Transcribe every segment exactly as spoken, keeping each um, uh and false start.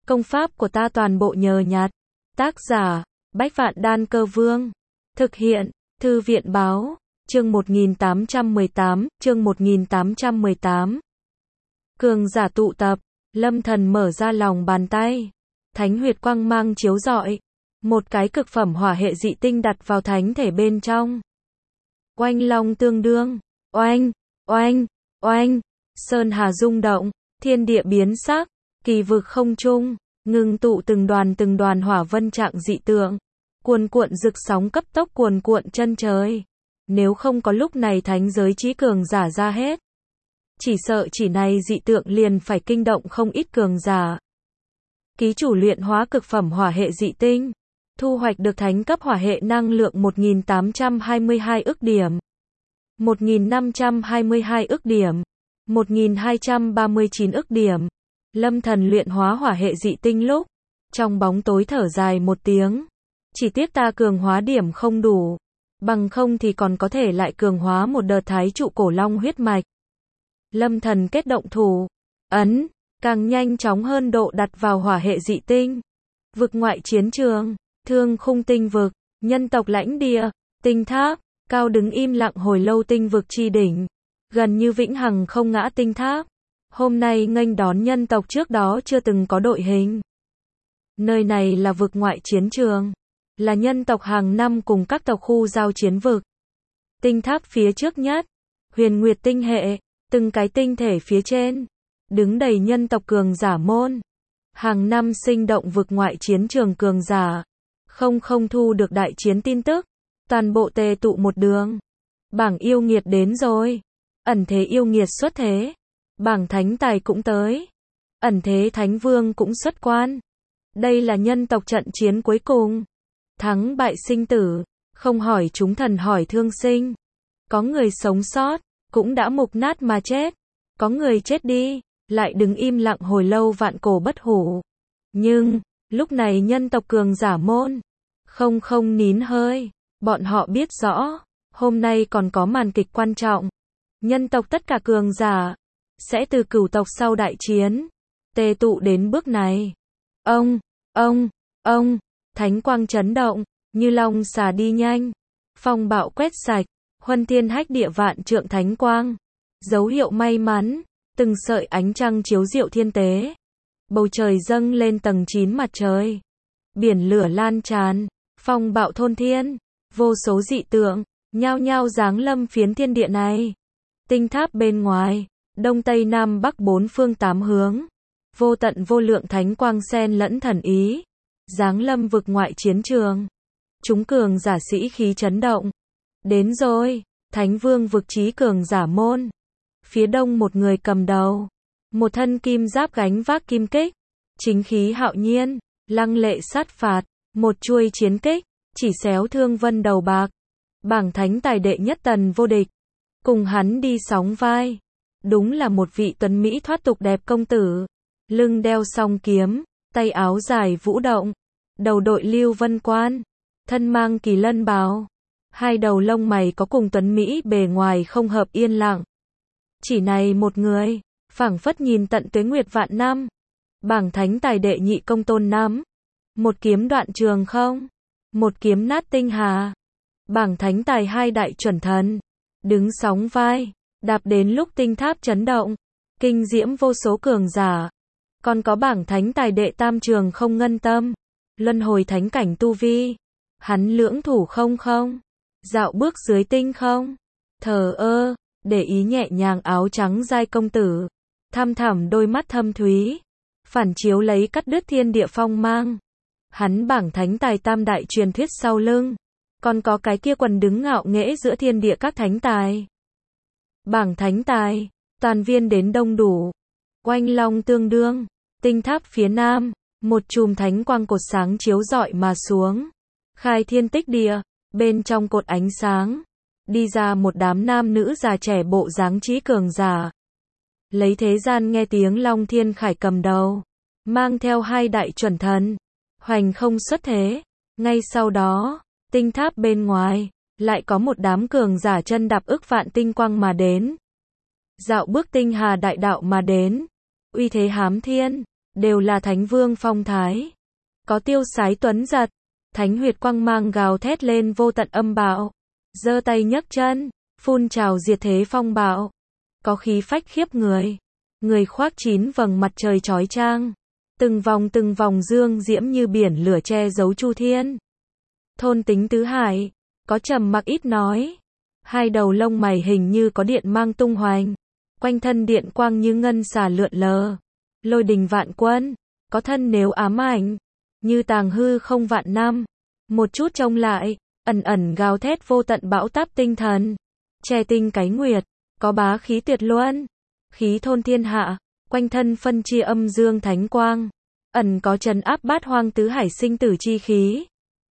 Công pháp của ta toàn bộ nhờ nhặt. Tác giả, Bách Vạn Đan Cơ Vương. Thực hiện, Thư viện Báo. Chương một nghìn tám trăm mười tám, chương một nghìn tám trăm mười tám. Cường giả tụ tập, Lâm Thần mở ra lòng bàn tay. Thánh huyệt quang mang chiếu rọi. Một cái cực phẩm hỏa hệ dị tinh đặt vào thánh thể bên trong. Oanh long tương đương, oanh, oanh, oanh, sơn hà rung động, thiên địa biến sắc, kỳ vực không trung, ngưng tụ từng đoàn từng đoàn hỏa vân trạng dị tượng, cuồn cuộn rực sóng cấp tốc cuồn cuộn chân trời. Nếu không có lúc này thánh giới chí cường giả ra hết, chỉ sợ chỉ này dị tượng liền phải kinh động không ít cường giả. Ký chủ luyện hóa cực phẩm hỏa hệ dị tinh, thu hoạch được thánh cấp hỏa hệ năng lượng một nghìn tám trăm hai mươi hai ức điểm, một nghìn năm trăm hai mươi hai ức điểm, một nghìn hai trăm ba mươi chín ức điểm. Lâm Thần luyện hóa hỏa hệ dị tinh lúc, trong bóng tối thở dài một tiếng. Chỉ tiếc ta cường hóa điểm không đủ, bằng không thì còn có thể lại cường hóa một đợt thái trụ cổ long huyết mạch. Lâm Thần kết động thủ, ấn, càng nhanh chóng hơn độ đặt vào hỏa hệ dị tinh. Vực ngoại chiến trường, thương khung tinh vực, nhân tộc lãnh địa, tinh tháp, cao đứng im lặng hồi lâu tinh vực chi đỉnh. Gần như vĩnh hằng không ngã tinh tháp. Hôm nay nghênh đón nhân tộc trước đó chưa từng có đội hình. Nơi này là vực ngoại chiến trường, là nhân tộc hàng năm cùng các tộc khu giao chiến vực. Tinh tháp phía trước nhất, huyền nguyệt tinh hệ, từng cái tinh thể phía trên, đứng đầy nhân tộc cường giả môn. Hàng năm sinh động vực ngoại chiến trường cường giả, không không thu được đại chiến tin tức, toàn bộ tề tụ một đường. Bảng yêu nghiệt đến rồi, ẩn thế yêu nghiệt xuất thế, bảng thánh tài cũng tới, ẩn thế thánh vương cũng xuất quan. Đây là nhân tộc trận chiến cuối cùng, thắng bại sinh tử, không hỏi chúng thần hỏi thương sinh. Có người sống sót, cũng đã mục nát mà chết, có người chết đi, lại đứng im lặng hồi lâu vạn cổ bất hủ. Nhưng, lúc này nhân tộc cường giả môn, không không nín hơi, bọn họ biết rõ, hôm nay còn có màn kịch quan trọng. Nhân tộc tất cả cường giả, sẽ từ cửu tộc sau đại chiến, tề tụ đến bước này. Ông, ông, ông, thánh quang chấn động, như long xà đi nhanh, phong bạo quét sạch, huân thiên hách địa vạn trượng thánh quang, dấu hiệu may mắn, từng sợi ánh trăng chiếu diệu thiên tế. Bầu trời dâng lên tầng chín mặt trời, biển lửa lan tràn, phong bạo thôn thiên, vô số dị tượng, nhao nhao giáng lâm phiến thiên địa này. Tinh tháp bên ngoài, đông tây nam bắc bốn phương tám hướng, vô tận vô lượng thánh quang xen lẫn thần ý, giáng lâm vực ngoại chiến trường. Chúng cường giả sĩ khí chấn động. Đến rồi, thánh vương vực chí cường giả môn. Phía đông một người cầm đầu, một thân kim giáp gánh vác kim kích, chính khí hạo nhiên, lăng lệ sát phạt, một chuôi chiến kích, chỉ xéo thương vân đầu bạc. Bảng thánh tài đệ nhất tần vô địch, cùng hắn đi sóng vai, đúng là một vị tuấn mỹ thoát tục đẹp công tử, lưng đeo song kiếm, tay áo dài vũ động, đầu đội lưu vân quan, thân mang kỳ lân bào, hai đầu lông mày có cùng tuấn mỹ bề ngoài không hợp yên lặng. Chỉ này một người, phảng phất nhìn tận tuế nguyệt vạn năm. Bảng thánh tài đệ nhị công tôn năm, một kiếm đoạn trường không, một kiếm nát tinh hà. Bảng thánh tài hai đại chuẩn thần, đứng sóng vai, đạp đến lúc tinh tháp chấn động, kinh diễm vô số cường giả. Còn có bảng thánh tài đệ tam trường không ngân tâm, luân hồi thánh cảnh tu vi, hắn lưỡng thủ không không, dạo bước dưới tinh không, thờ ơ, để ý nhẹ nhàng áo trắng giai công tử, thăm thẳm đôi mắt thâm thúy, phản chiếu lấy cắt đứt thiên địa phong mang. Hắn bảng thánh tài tam đại truyền thuyết sau lưng, còn có cái kia quần đứng ngạo nghễ giữa thiên địa các thánh tài. Bảng thánh tài, toàn viên đến đông đủ, oanh long tương đương, tinh tháp phía nam, một chùm thánh quang cột sáng chiếu rọi mà xuống, khai thiên tích địa, bên trong cột ánh sáng, đi ra một đám nam nữ già trẻ bộ dáng trí cường giả. Lấy thế gian nghe tiếng Long Thiên Khải cầm đầu, mang theo hai đại chuẩn thần, hoành không xuất thế. Ngay sau đó, tinh tháp bên ngoài, lại có một đám cường giả chân đạp ức vạn tinh quang mà đến. Dạo bước tinh hà đại đạo mà đến, uy thế hám thiên, đều là thánh vương phong thái. Có tiêu sái tuấn giật, thánh huyệt quang mang gào thét lên vô tận âm bạo, giơ tay nhấc chân, phun trào diệt thế phong bạo. Có khí phách khiếp người, người khoác chín vầng mặt trời chói chang, từng vòng từng vòng dương diễm như biển lửa che giấu chu thiên. Thôn tính tứ hải, có trầm mặc ít nói, hai đầu lông mày hình như có điện mang tung hoành, quanh thân điện quang như ngân xà lượn lờ, lôi đình vạn quân, có thân nếu ám ảnh, như tàng hư không vạn năm, một chút trông lại, ẩn ẩn gào thét vô tận bão táp tinh thần, che tinh cái nguyệt, có bá khí tuyệt luân, khí thôn thiên hạ, quanh thân phân chia âm dương thánh quang, ẩn có trấn áp bát hoang tứ hải sinh tử chi khí.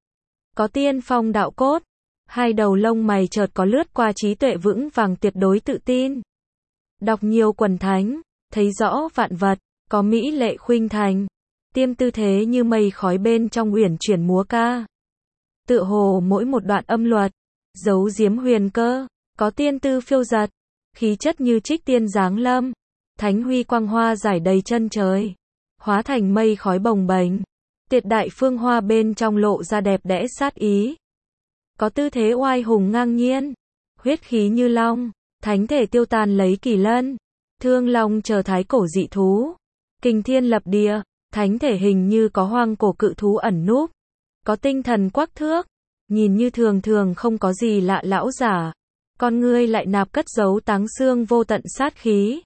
Có tiên phong đạo cốt, hai đầu lông mày chợt có lướt qua trí tuệ vững vàng tuyệt đối tự tin. Đọc nhiều quần thánh, thấy rõ vạn vật, có mỹ lệ khuynh thành, tiêm tư thế như mây khói bên trong uyển chuyển múa ca. Tựa hồ mỗi một đoạn âm luật, giấu giếm huyền cơ, có tiên tư phiêu giật, khí chất như trích tiên giáng lâm, thánh huy quang hoa giải đầy chân trời, hóa thành mây khói bồng bềnh, tuyệt đại phương hoa bên trong lộ ra đẹp đẽ sát ý. Có tư thế oai hùng ngang nhiên, huyết khí như long, thánh thể tiêu tàn lấy kỳ lân, thương long chờ thái cổ dị thú, kình thiên lập địa, thánh thể hình như có hoang cổ cự thú ẩn núp, có tinh thần quắc thước, nhìn như thường thường không có gì lạ lão giả, con ngươi lại nạp cất giấu táng xương vô tận sát khí.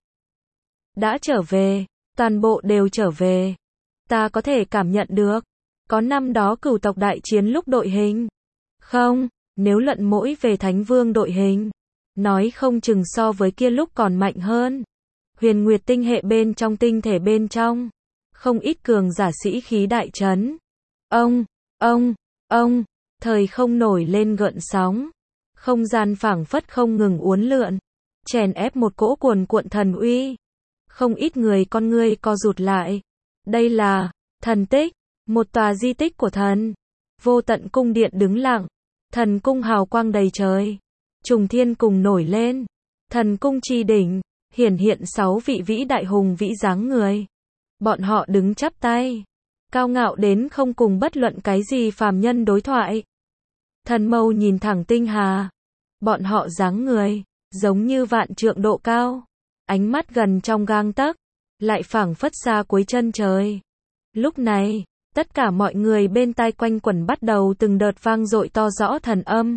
Đã trở về, toàn bộ đều trở về. Ta có thể cảm nhận được, có năm đó cửu tộc đại chiến lúc đội hình. Không, nếu luận mỗi về thánh vương đội hình, nói không chừng so với kia lúc còn mạnh hơn. Huyền Nguyệt tinh hệ bên trong tinh thể bên trong, không ít cường giả sĩ khí đại trấn. Ông, ông, ông, thời không nổi lên gợn sóng. Không gian phảng phất không ngừng uốn lượn, chèn ép một cỗ cuồn cuộn thần uy. Không ít người con ngươi co rụt lại. Đây là thần tích, một tòa di tích của thần. Vô tận cung điện đứng lặng, thần cung hào quang đầy trời, trùng thiên cùng nổi lên. Thần cung chi đỉnh, hiển hiện sáu vị vĩ đại hùng vĩ dáng người. Bọn họ đứng chắp tay, cao ngạo đến không cùng bất luận cái gì phàm nhân đối thoại. Thần mâu nhìn thẳng tinh hà, bọn họ dáng người, giống như vạn trượng độ cao, ánh mắt gần trong gang tấc, lại phảng phất xa cuối chân trời. Lúc này, tất cả mọi người bên tai quanh quẩn bắt đầu từng đợt vang dội to rõ thần âm.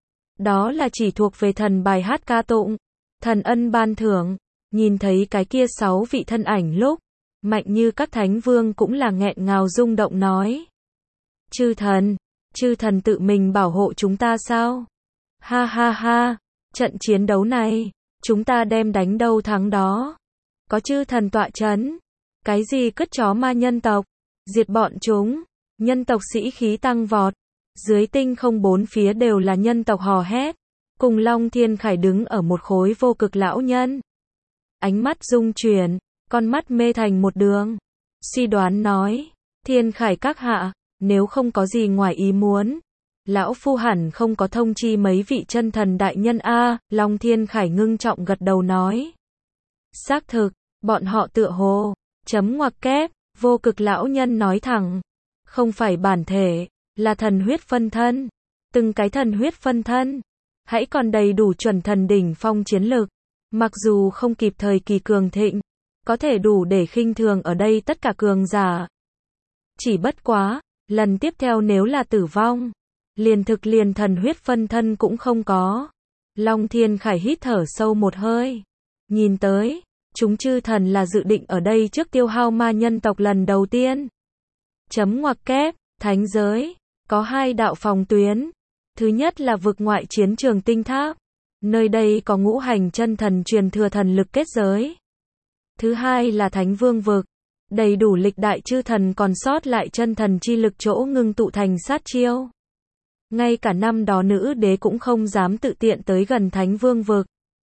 Đó là chỉ thuộc về thần bài hát ca tụng, thần ân ban thưởng, nhìn thấy cái kia sáu vị thân ảnh lúc, mạnh như các thánh vương cũng là nghẹn ngào rung động nói. Chư thần, chư thần tự mình bảo hộ chúng ta sao? Ha ha ha, trận chiến đấu này, chúng ta đem đánh đâu thắng đó. Có chư thần tọa chấn, cái gì cất chó ma nhân tộc, diệt bọn chúng, nhân tộc sĩ khí tăng vọt, dưới tinh không bốn phía đều là nhân tộc hò hét, cùng Long Thiên Khải đứng ở một khối vô cực lão nhân. Ánh mắt rung chuyển, con mắt mê thành một đường, suy đoán nói, Thiên Khải các hạ, nếu không có gì ngoài ý muốn, lão phu hẳn không có thông chi mấy vị chân thần đại nhân a. Long Thiên Khải ngưng trọng gật đầu nói. Xác thực, bọn họ tựa hồ, chấm ngoặc kép, vô cực lão nhân nói thẳng, không phải bản thể, là thần huyết phân thân, từng cái thần huyết phân thân, hãy còn đầy đủ chuẩn thần đỉnh phong chiến lực, mặc dù không kịp thời kỳ cường thịnh, có thể đủ để khinh thường ở đây tất cả cường giả. Chỉ bất quá, lần tiếp theo nếu là tử vong, liền thực liền thần huyết phân thân cũng không có. Long Thiên Khải hít thở sâu một hơi, nhìn tới, chúng chư thần là dự định ở đây trước tiêu hao ma nhân tộc lần đầu tiên. Chấm ngoặc kép, thánh giới, có hai đạo phòng tuyến. Thứ nhất là vực ngoại chiến trường tinh tháp, nơi đây có ngũ hành chân thần truyền thừa thần lực kết giới. Thứ hai là thánh vương vực, đầy đủ lịch đại chư thần còn sót lại chân thần chi lực chỗ ngưng tụ thành sát chiêu. Ngay cả năm đó nữ đế cũng không dám tự tiện tới gần thánh vương vực.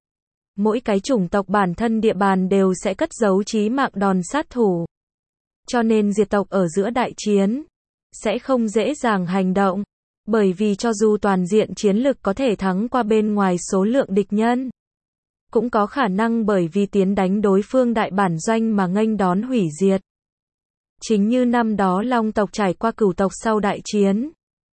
Mỗi cái chủng tộc bản thân địa bàn đều sẽ cất giấu chí mạng đòn sát thủ. Cho nên diệt tộc ở giữa đại chiến, sẽ không dễ dàng hành động. Bởi vì cho dù toàn diện chiến lực có thể thắng qua bên ngoài số lượng địch nhân, cũng có khả năng bởi vì tiến đánh đối phương đại bản doanh mà nghênh đón hủy diệt. Chính như năm đó Long tộc trải qua Cửu tộc sau đại chiến,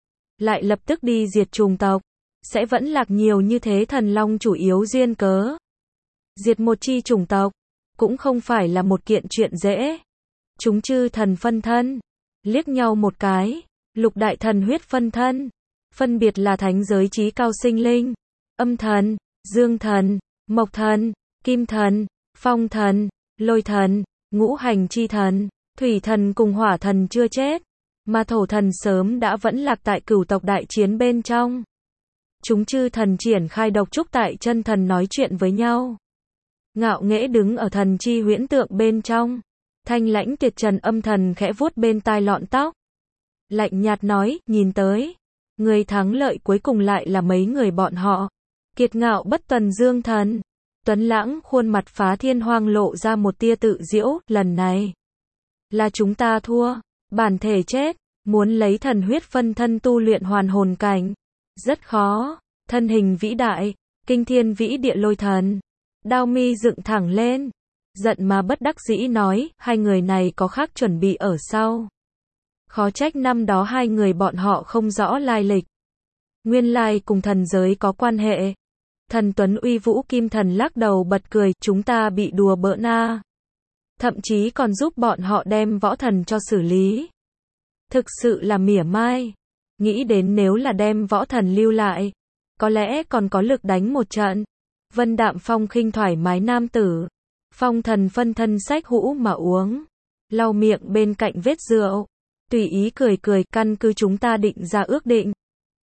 lại lập tức đi diệt trùng tộc, sẽ vẫn lạc nhiều như thế thần long chủ yếu duyên cớ. Diệt một chi chủng tộc, cũng không phải là một kiện chuyện dễ. Chúng chư thần phân thân, liếc nhau một cái, lục đại thần huyết phân thân, phân biệt là thánh giới trí cao sinh linh, âm thần, dương thần, mộc thần, kim thần, phong thần, lôi thần, ngũ hành chi thần, thủy thần cùng hỏa thần chưa chết, mà thổ thần sớm đã vẫn lạc tại Cửu tộc đại chiến bên trong. Chúng chư thần triển khai độc trúc tại chân thần nói chuyện với nhau. Ngạo nghễ đứng ở thần chi huyễn tượng bên trong. Thanh lãnh tuyệt trần âm thần khẽ vuốt bên tai lọn tóc. Lạnh nhạt nói, nhìn tới. Người thắng lợi cuối cùng lại là mấy người bọn họ. Kiệt ngạo bất tuần dương thần. Tuấn lãng khuôn mặt phá thiên hoang lộ ra một tia tự giễu, lần này. Là chúng ta thua. Bản thể chết. Muốn lấy thần huyết phân thân tu luyện hoàn hồn cảnh. Rất khó. Thân hình vĩ đại. Kinh thiên vĩ địa lôi thần. Đao mi dựng thẳng lên. Giận mà bất đắc dĩ nói, hai người này có khác chuẩn bị ở sau. Khó trách năm đó hai người bọn họ không rõ lai lịch. Nguyên lai cùng thần giới có quan hệ. Thần Tuấn uy vũ kim thần lắc đầu bật cười, chúng ta bị đùa bỡn a. Thậm chí còn giúp bọn họ đem võ thần cho xử lý. Thực sự là mỉa mai. Nghĩ đến nếu là đem võ thần lưu lại, có lẽ còn có lực đánh một trận. Vân Đạm Phong khinh thoải mái nam tử. Phong thần phân thân sách hũ mà uống. Lau miệng bên cạnh vết rượu. Tùy ý cười cười, căn cứ chúng ta định ra ước định.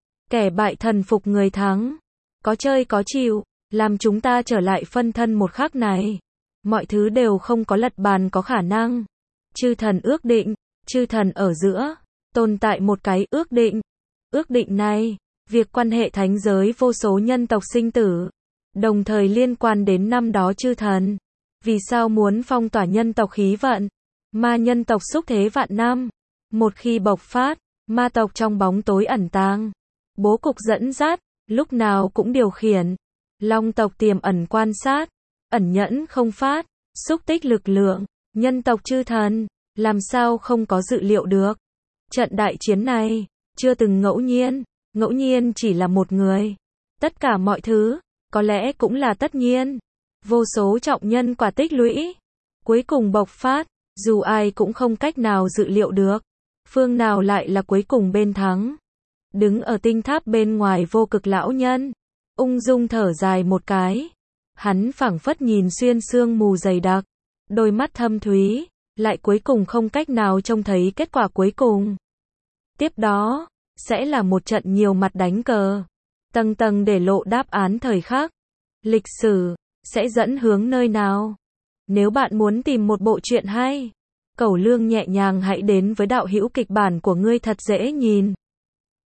Kẻ bại thần phục người thắng. Có chơi có chịu. Làm chúng ta trở lại phân thân một khắc này. Mọi thứ đều không có lật bàn có khả năng. Chư thần ước định. Chư thần ở giữa. Tồn tại một cái ước định. Ước định này. Việc quan hệ thánh giới vô số nhân tộc sinh tử. Đồng thời liên quan đến năm đó chư thần. Vì sao muốn phong tỏa nhân tộc khí vận? Ma nhân tộc xúc thế vạn năm. Một khi bộc phát, ma tộc trong bóng tối ẩn tàng. Bố cục dẫn dắt, lúc nào cũng điều khiển. Long tộc tiềm ẩn quan sát, ẩn nhẫn không phát, xúc tích lực lượng. Nhân tộc chư thần, làm sao không có dự liệu được. Trận đại chiến này, chưa từng ngẫu nhiên. Ngẫu nhiên chỉ là một người. Tất cả mọi thứ, có lẽ cũng là tất nhiên. Vô số trọng nhân quả tích lũy. Cuối cùng bộc phát, dù ai cũng không cách nào dự liệu được. Phương nào lại là cuối cùng bên thắng. Đứng ở tinh tháp bên ngoài vô cực lão nhân. Ung dung thở dài một cái. Hắn phảng phất nhìn xuyên sương mù dày đặc. Đôi mắt thâm thúy. Lại cuối cùng không cách nào trông thấy kết quả cuối cùng. Tiếp đó, sẽ là một trận nhiều mặt đánh cờ. Tầng tầng để lộ đáp án thời khắc. Lịch sử sẽ dẫn hướng nơi nào? Nếu bạn muốn tìm một bộ truyện hay, Cẩu Lương nhẹ nhàng hãy đến với đạo hữu kịch bản của ngươi thật dễ nhìn.